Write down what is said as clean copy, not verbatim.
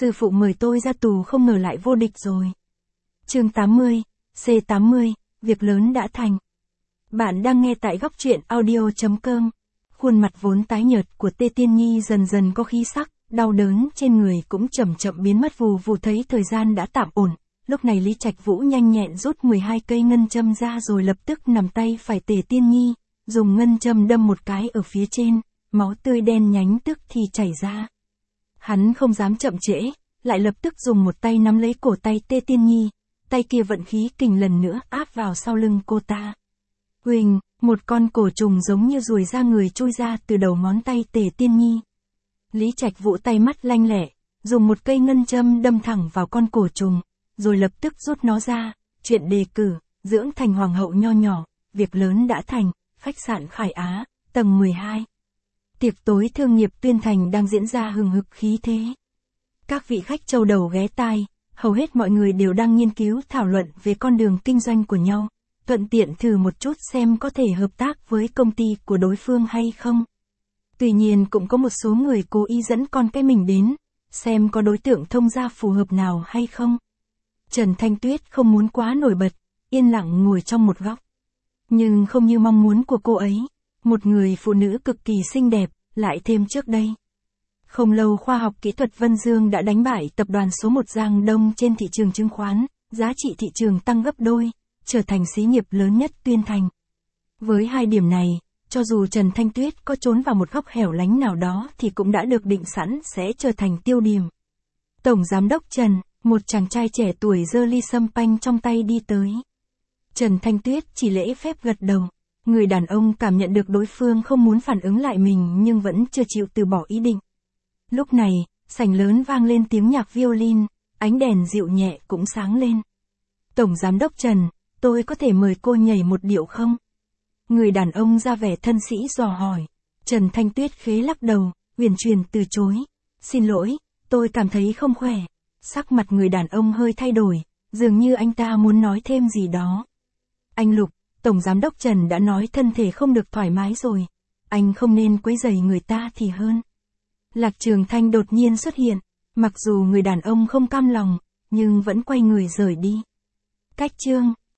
Sư phụ mời tôi ra tù không ngờ lại vô địch rồi. Chương 80, C80, việc lớn đã thành. Bạn đang nghe tại góc truyện audio.com. Khuôn mặt vốn tái nhợt của Tê Tiên Nhi dần dần có khí sắc, đau đớn trên người cũng chậm chậm biến mất vù vù thấy thời gian đã tạm ổn. Lúc này Lý Trạch Vũ nhanh nhẹn rút 12 cây ngân châm ra rồi lập tức nằm tay phải Tề Tiên Nhi, dùng ngân châm đâm một cái ở phía trên, máu tươi đen nhánh tức thì chảy ra. Hắn không dám chậm trễ, lại lập tức dùng một tay nắm lấy cổ tay Tê Tiên Nhi, tay kia vận khí kình lần nữa áp vào sau lưng cô ta. Huỳnh, một con cổ trùng giống như ruồi ra người chui ra từ đầu ngón tay Tề Tiên Nhi. Lý Trạch Vũ tay mắt lanh lẹ, dùng một cây ngân châm đâm thẳng vào con cổ trùng, rồi lập tức rút nó ra, chuyện đề cử, dưỡng thành hoàng hậu nho nhỏ, việc lớn đã thành, khách sạn Khải Á, tầng 12. Tiệc tối thương nghiệp Tuyên Thành đang diễn ra hừng hực khí thế. Các vị khách châu đầu ghé tai, hầu hết mọi người đều đang nghiên cứu thảo luận về con đường kinh doanh của nhau, thuận tiện thử một chút xem có thể hợp tác với công ty của đối phương hay không. Tuy nhiên cũng có một số người cố ý dẫn con cái mình đến, xem có đối tượng thông gia phù hợp nào hay không. Trần Thanh Tuyết không muốn quá nổi bật, yên lặng ngồi trong một góc. Nhưng không như mong muốn của cô ấy, một người phụ nữ cực kỳ xinh đẹp, lại thêm trước đây. Không lâu khoa học kỹ thuật Vân Dương đã đánh bại tập đoàn số 1 Giang Đông trên thị trường chứng khoán, giá trị thị trường tăng gấp đôi, trở thành xí nghiệp lớn nhất Tuyên Thành. Với hai điểm này, cho dù Trần Thanh Tuyết có trốn vào một góc hẻo lánh nào đó thì cũng đã được định sẵn sẽ trở thành tiêu điểm. Tổng Giám đốc Trần, một chàng trai trẻ tuổi giơ ly sâm panh trong tay đi tới. Trần Thanh Tuyết chỉ lễ phép gật đầu. Người đàn ông cảm nhận được đối phương không muốn phản ứng lại mình nhưng vẫn chưa chịu từ bỏ ý định. Lúc này, sảnh lớn vang lên tiếng nhạc violin, ánh đèn dịu nhẹ cũng sáng lên. Tổng Giám đốc Trần, tôi có thể mời cô nhảy một điệu không? Người đàn ông ra vẻ thân sĩ dò hỏi. Trần Thanh Tuyết khế lắc đầu, uyển chuyển từ chối. Xin lỗi, tôi cảm thấy không khỏe. Sắc mặt người đàn ông hơi thay đổi, dường như anh ta muốn nói thêm gì đó. Anh Lục, Tổng Giám đốc Trần đã nói thân thể không được thoải mái rồi. Anh không nên quấy rầy người ta thì hơn. Lạc Trường Thanh đột nhiên xuất hiện, mặc dù người đàn ông không cam lòng, nhưng vẫn quay người rời đi. Cách chương